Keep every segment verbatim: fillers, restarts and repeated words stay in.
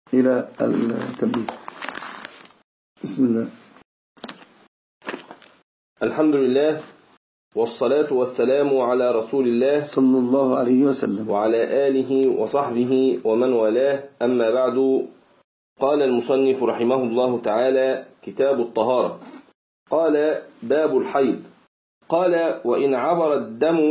إلى التنبيه. بسم الله. الحمد لله والصلاة والسلام على رسول الله صلى الله عليه وسلم وعلى آله وصحبه ومن والاه، أما بعد. قال المصنف رحمه الله تعالى: كتاب الطهارة. قال: باب الحيض. قال: وإن عبر الدم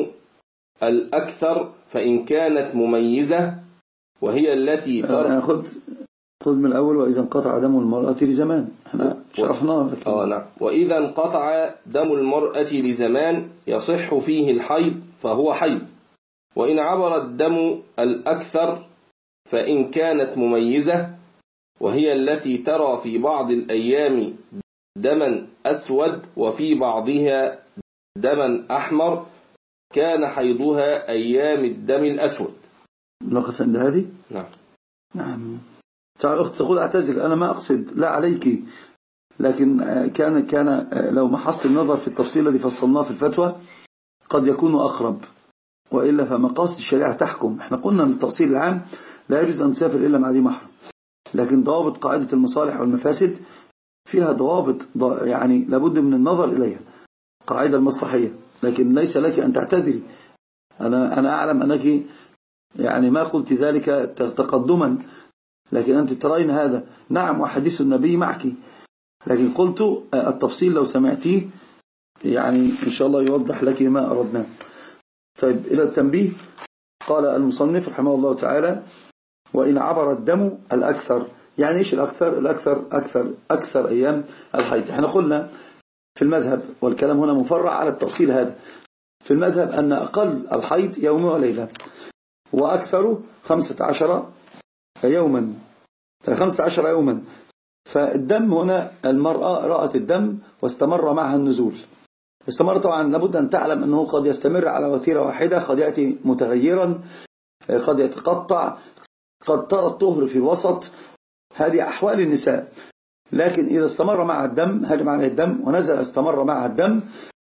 الأكثر فإن كانت مميزة وهي التي ترى. خذ خذ من الأول. وإذا انقطع دم المرأة لزمان، احنا شرحناه. آه نعم. وإذا انقطع دم المرأة لزمان يصح فيه الحيض فهو حيض. وإن عبر الدم الأكثر فإن كانت مميزة وهي التي ترى في بعض الأيام دما أسود وفي بعضها دما أحمر كان حيضها أيام الدم الأسود. نقف عند هذه. نعم نعم. تعال أخت تقول: أعتذر، أنا ما أقصد، لا عليك، لكن كان كان لو محصت النظر في التفصيل الذي فصلناه في الفتوى قد يكون أقرب، وإلا فمقاصد الشريعة تحكم. احنا قلنا أن التفصيل العام لا يجوز أن تسافر إلا مع ذي محرم، لكن ضوابط قاعدة المصالح والمفاسد فيها ضوابط يعني لابد من النظر إليها، قاعدة المصلحية. لكن ليس لك أن تعتذري. أنا أنا أعلم أنك يعني ما قلت ذلك تقدما، لكن أنت ترين هذا. نعم، وحديث النبي معك، لكن قلت التفصيل لو سمعتيه يعني إن شاء الله يوضح لك ما أردناه. طيب، إلى التنبيه. قال المصنف رحمه الله تعالى: وإن عبر الدم الأكثر. يعني إيش الأكثر؟ الأكثر أكثر أكثر أيام الحيض. احنا قلنا في المذهب، والكلام هنا مفرع على التفصيل هذا، في المذهب أن أقل الحيض يوم وليلة، وأكثر خمسة عشر يوما خمسة عشر يوما. فالدم هنا المرأة رأت الدم واستمر معها النزول. استمر طبعا، لابد أن تعلم أنه قد يستمر على وتيرة واحدة، قد يأتي متغيرا، قد يتقطع، قد ترى الطهر في الوسط. هذه أحوال النساء. لكن إذا استمر مع الدم، هجم عليه الدم ونزل، استمر مع الدم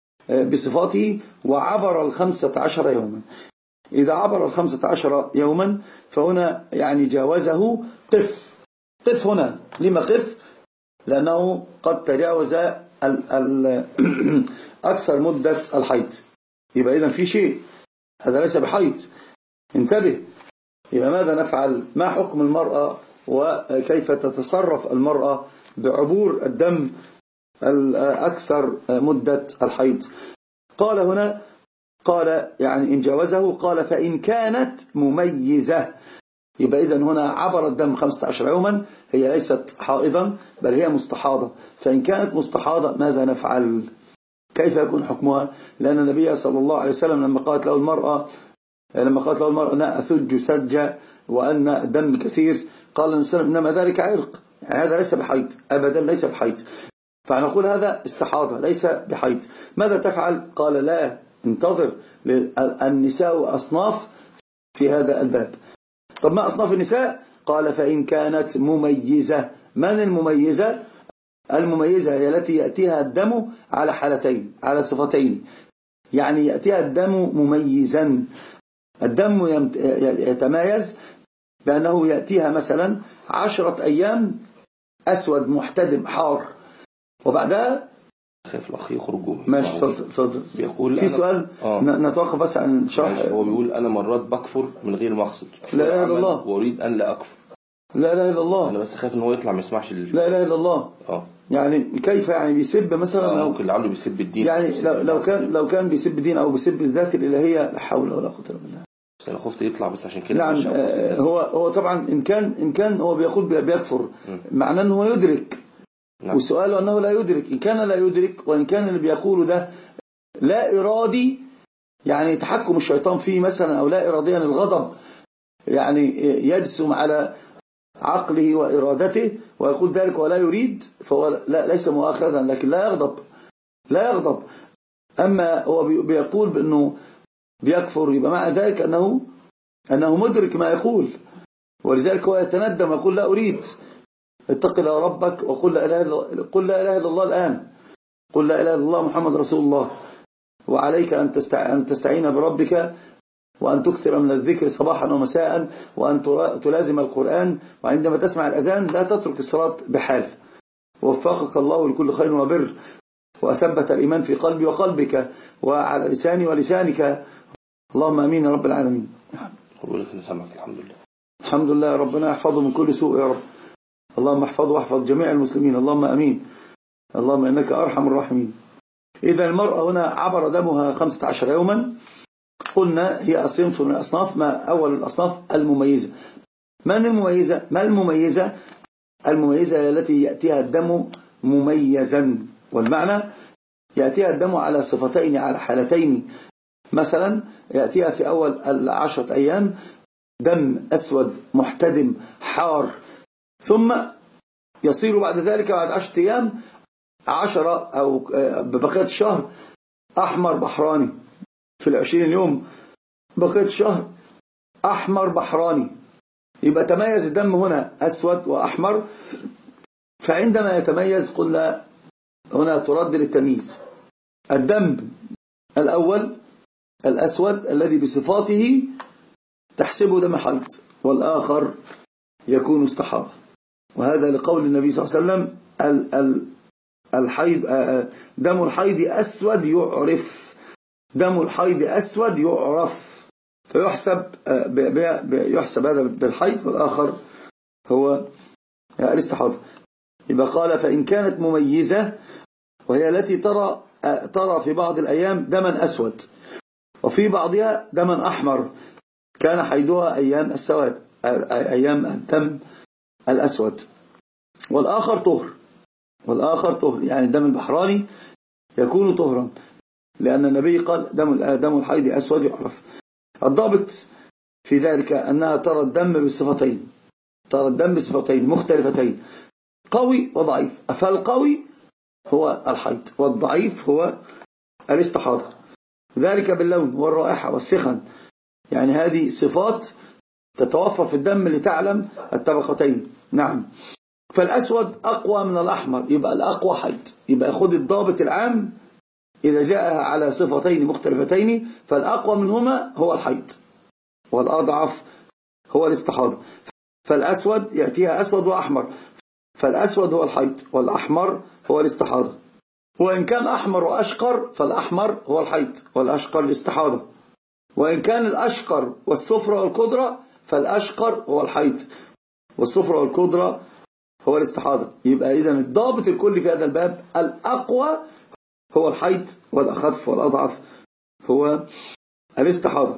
بصفاته وعبر الخمسة عشر يوما. إذا عبر الخمسة عشر يوما فهنا يعني جاوزه قف. قف هنا لما قف؟ لأنه قد تجاوز ال ال أكثر مدة الحيض. يبقى إذن في شيء، هذا ليس بحيض، انتبه. يبقى ماذا نفعل؟ ما حكم المرأة وكيف تتصرف المرأة بعبور الدم الأكثر مدة الحيض؟ قال هنا، قال يعني إن جاوزه، قال فإن كانت مميزة. يبقى إذن هنا عبر الدم خمسة عشر يوما، هي ليست حائضا بل هي مستحاضة. فإن كانت مستحاضة ماذا نفعل؟ كيف يكون حكمها؟ لأن النبي صلى الله عليه وسلم لما قالت له المرأة لما قالت له المرأة أنا أثج سجة وأن الدم كثير، قال النبي صلى الله عليه وسلم إنما ذلك عرق، يعني هذا ليس بحيض أبدا، ليس بحيض. فنقول هذا استحاضة ليس بحيض. ماذا تفعل؟ قال لا، انتظر، النساء أصناف في هذا الباب. طب ما أصناف النساء؟ قال فإن كانت مميزة. من المميزة؟ المميزة هي التي يأتيها الدم على حالتين، على صفتين. يعني يأتيها الدم مميزا، الدم يتميز بأنه يأتيها مثلا عشرة أيام أسود محتدم حار، وبعدها خاف الأخ يخرجوا. ماشي، تفضل تفضل. بيقول في سؤال آه. نتوقف بس عن شرح. هو بيقول أنا مرات بكفر من غير ما أقصد، لا إله إلا الله، وأريد أن لا أكفر. لا إله إلا الله. أنا بس خايف إن هو يطلع ما يسمعش ال... لا إله إلا الله. اه يعني كيف يعني بيسب مثلا؟ آه. ممكن لعله بيسب الدين. يعني لو, لو كان لو كان بيسب الدين أو بيسب الذات الإلهية، لا حول ولا قوة إلا بالله. أنا خفت يطلع بس عشان كده. نعم. آه هو هو طبعا إن كان إن كان هو بيقول بيكفر، معناه أنه يدرك. نعم. وسؤاله أنه لا يدرك. إن كان لا يدرك، وإن كان اللي بيقوله ده لا إرادي، يعني تحكم الشيطان فيه مثلا، أو لا إراديا الغضب يعني يجسم على عقله وإرادته ويقول ذلك ولا يريد، فهو لا ليس مؤاخذا، لكن لا يغضب، لا يغضب. أما هو بيقول بأنه بيكفر، يبقى مع ذلك أنه أنه مدرك ما يقول، ولذلك هو يتندم ويقول لا أريد. اتق الله ربك وقل لا إله إلا قل لا إله إلا الله الآن، قل لا إله إلا الله محمد رسول الله، وعليك أن تستعين بربك وأن تكثر من الذكر صباحا ومساء، وأن تلازم القرآن، وعندما تسمع الأذان لا تترك الصلاة بحال. ووفقك الله لكل خير وبر، وأثبت الإيمان في قلبي وقلبك وعلى لساني ولسانك، اللهم أمين يا رب العالمين. أقول لك نسمعك. الحمد لله. الحمد لله. ربنا يحفظه من كل سوء يا رب. اللهم احفظه واحفظ جميع المسلمين، اللهم أمين. اللهم إنك أرحم الراحمين. إذا المرأة هنا عبر دمها خمسة عشر يوما، قلنا هي صنف من الأصناف. ما أول الأصناف المميزة. من المميزة؟ ما المميزة؟ المميزة التي يأتيها الدم مميزا، والمعنى يأتيها الدم على صفتين، على حالتين. مثلا يأتيها في أول العشرة أيام دم أسود محتدم حار، ثم يصير بعد ذلك بعد عشرة أيام عشرة أو ببقية الشهر أحمر بحراني. في العشرين يوم بقية الشهر أحمر بحراني، يبقى تميز الدم هنا أسود وأحمر. فعندما يتميز قلنا هنا ترد للتمييز. الدم الأول الأسود الذي بصفاته تحسبه دم حيض، والآخر يكون استحاضة. وهذا لقول النبي صلى الله عليه وسلم الحيض دم الحيض أسود يعرف، دم الحيض أسود يعرف، فيحسب يحسب هذا بالحيض، والآخر هو الاستحاضة. يبقى قال فإن كانت مميزة، وهي التي ترى ترى في بعض الأيام دما أسود وفي بعضها دما أحمر، كان حيضها أيام السواد، أيام الدم الأسود. والآخر طهر، والآخر طهر يعني الدم البحراني يكون طهرا، لأن النبي قال دم دم الحيض أسود يعرف. الضابط في ذلك أنها ترى الدم بصفتين، ترى الدم بصفتين مختلفتين، قوي وضعيف. فالقوي هو الحيض، والضعيف هو الاستحاضة، ذلك باللون والرائحة والسخن. يعني هذه صفات تتوفر في الدم لتعلم الطبقتين. نعم. فالأسود أقوى من الأحمر، يبقى الأقوى حيض. يبقى خذ الضابط العام إذا جاء على صفتين مختلفتين، فالأقوى منهما هو الحيض، والأضعف هو الاستحاضة. فالأسود يأتيها أسود وأحمر، فالأسود هو الحيض والأحمر هو الاستحاضة. وإن كان أحمر وأشقر فالأحمر هو الحيض والأشقر الاستحاضة. وإن كان الأشقر والصفرة والقدرة فالأشقر هو الحيض والصفرة والقدرة هو الاستحاضة. يبقى إذن الضابط الكلي في هذا الباب الأقوى هو الحيض، والأخف والأضعف هو الاستحاضة.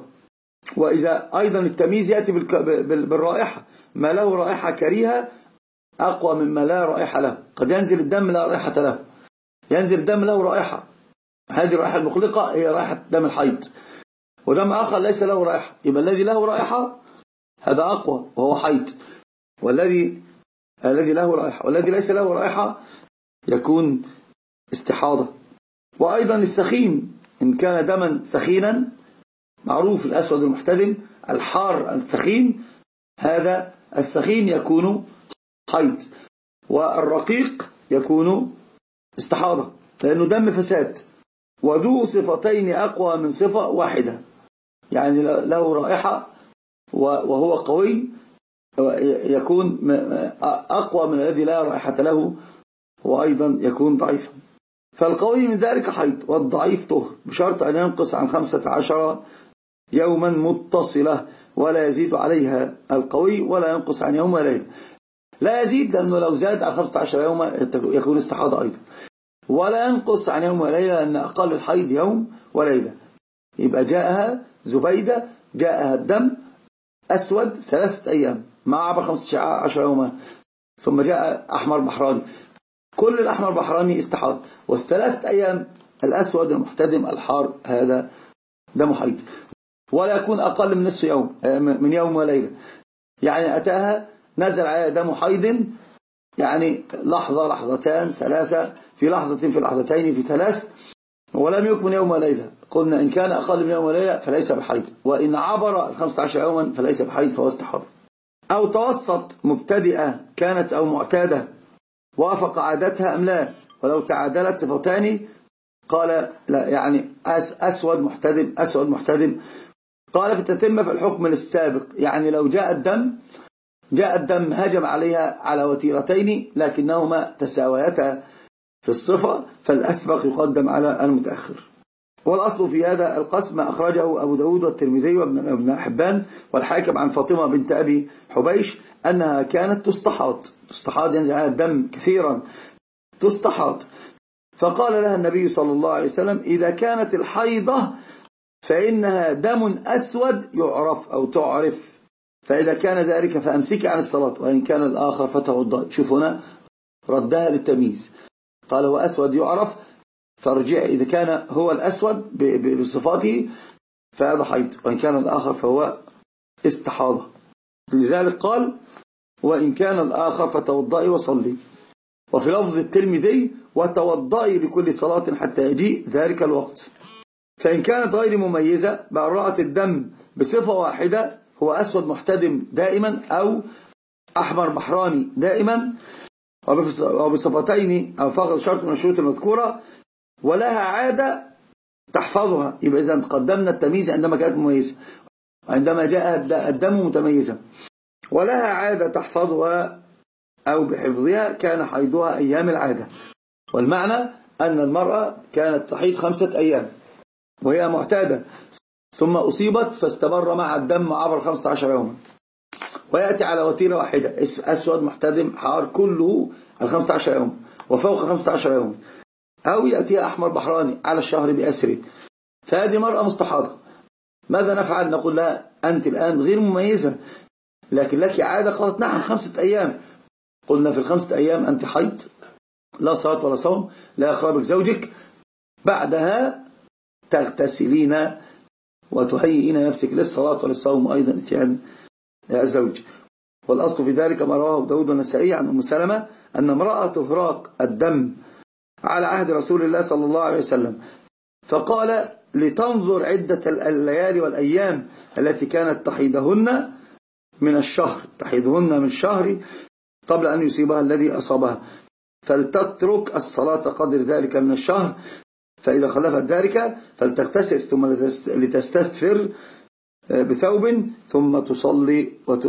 وإذا أيضا التمييز يأتي بالرائحة، ما له رائحة كريهة أقوى مما لا رائحة له. قد ينزل الدم لا رائحة له، ينزل الدم له رائحة، هذه الرائحة المخلقة هي رائحة دم الحيض، ودم آخر ليس له رائحة. يبقى الذي له رائحة هذا أقوى وهو حيض، والذي الذي له رائحة والذي ليس له رائحة يكون استحاضة. وأيضا السخين إن كان دما سخينا، معروف الأسود المحتدم الحار السخين، هذا السخين يكون حيض، والرقيق يكون استحاضة، لأنه دم فساد. وذو صفتين أقوى من صفة واحدة، يعني له رائحة وهو قوي يكون أقوى من الذي لا رائحة له، وأيضا يكون ضعيفا. فالقوي من ذلك حيض، والضعيف طهر، بشرط أن ينقص عن خمسة عشر يوما متصلة، ولا يزيد عليها القوي ولا ينقص عن يوم وليلة. لا يزيد لأنه لو زاد عن خمسة عشر يوما يكون استحاضة أيضا، ولا ينقص عن يوم وليلة لأن أقل الحيض يوم وليلة. يبقى جاءها زبيدة، جاءها الدم أسود ثلاثة أيام مع عبر خمسة عشر يوما، ثم جاء أحمر بحراني، كل الأحمر بحراني استحاض، والثلاثة أيام الأسود المحتدم الحار هذا دم حيض، ولا يكون أقل من نصف يوم من يوم وليلة. يعني أتاها نزل عليها دم حيض، يعني لحظة لحظتان ثلاثة، في لحظة في لحظتين في ثلاث، ولم يكمل يوم وليلة. قلنا إن كان أقل من يوم وليلة فليس بحيض، وإن عبر خمسة عشر يوما فليس بحيض فهو استحاضة. أو توسط مبتدئة كانت أو معتادة، وافق عادتها أم لا، ولو تعادلت صفتان قال لا، يعني أسود محتدم أسود محتدم قال فتتم في الحكم السابق، يعني لو جاء الدم جاء الدم هجم عليها على وتيرتين لكنهما تساويتا في الصفة، فالأسبق يقدم على المتأخر. والأصل في هذا القسم أخرجه أبو داود والترمذي وابن حبان والحاكم عن فاطمة بنت أبي حبيش أنها كانت تستحاض تستحاض ينزل عليها الدم كثيرا تستحاض، فقال لها النبي صلى الله عليه وسلم إذا كانت الحيضة فإنها دم أسود يعرف أو تعرف، فإذا كان ذلك فأمسك عن الصلاة، وإن كان الآخر فتوضأ. شوف هنا ردها للتمييز، قال هو أسود يعرف فارجع، إذا كان هو الأسود بصفاته فهذا حيض، وإن كان الآخر فهو استحاضة. لذلك قال وإن كان الآخر فتوضئي وصلي. وفي لفظ الترمذي وتوضئي لكل صلاة حتى يجيء ذلك الوقت. فإن كانت غير مميزة بأن رأت الدم بصفة واحدة هو أسود محتدم دائما أو أحمر بحراني دائما وبصفتين أو فقط شرط من الشروط المذكورة ولها عادة تحفظها، يبقى إذا قدمنا التمييز عندما كانت مميزة، عندما جاء الدم متميزا ولها عادة تحفظها أو بحفظها كان حيضها أيام العادة. والمعنى أن المرأة كانت تحيض خمسة أيام وهي معتادة ثم أصيبت فاستمر مع الدم عبر خمسة عشر يوما، ويأتي على وتيرة واحدة أسود محتدم حار كله الخمسة عشر يوم وفوق خمسة عشر يوم، أو يأتي أحمر بحراني على الشهر بأسره، فهذه مرأة مستحاضة. ماذا نفعل؟ نقول لها أنت الآن غير مميزة لكن لك عادة. قالت نعم خمسة أيام. قلنا في الخمسة أيام أنت حيض، لا صلاة ولا صوم، لا يخربك زوجك، بعدها تغتسلين وتهيئين نفسك للصلاة وللصوم أيضا اتيان الزوج. والأصل في ذلك ما رواه داود والنسائي عن أم سلمة أن امرأة تهراق الدم على عهد رسول الله صلى الله عليه وسلم، فقال لتنظر عدة الليالي والأيام التي كانت تحيدهن من الشهر تحيدهن من الشهر قبل أن يصيبها الذي أصابها، فلتترك الصلاة قدر ذلك من الشهر، فإذا خلفت ذلك فلتغتسل ثم لتستثفر بثوب ثم تصلي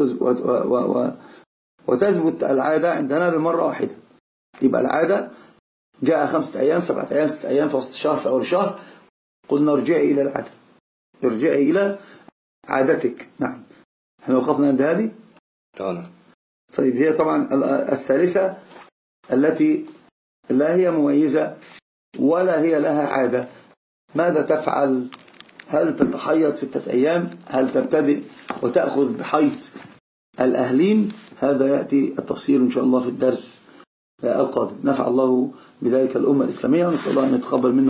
وتثبت العادة عندنا بمرة واحدة. يبقى العادة جاء خمسة أيام سبعة أيام ستة أيام في وسط الشهر في أول شهر، قلنا ارجعي إلى العادة، ارجعي إلى عادتك. نعم احنا وقفنا عند هذه. طيب هي طبعا الثالثة التي لا هي مميزة ولا هي لها عادة، ماذا تفعل؟ هل تتحيض ستة أيام؟ هل تبتدئ وتأخذ بحيض الأهلين؟ هذا يأتي التفصيل إن شاء الله في الدرس القادم. نفع الله بذلك الأمة الإسلامية ونسأل الله أن يتقبل منا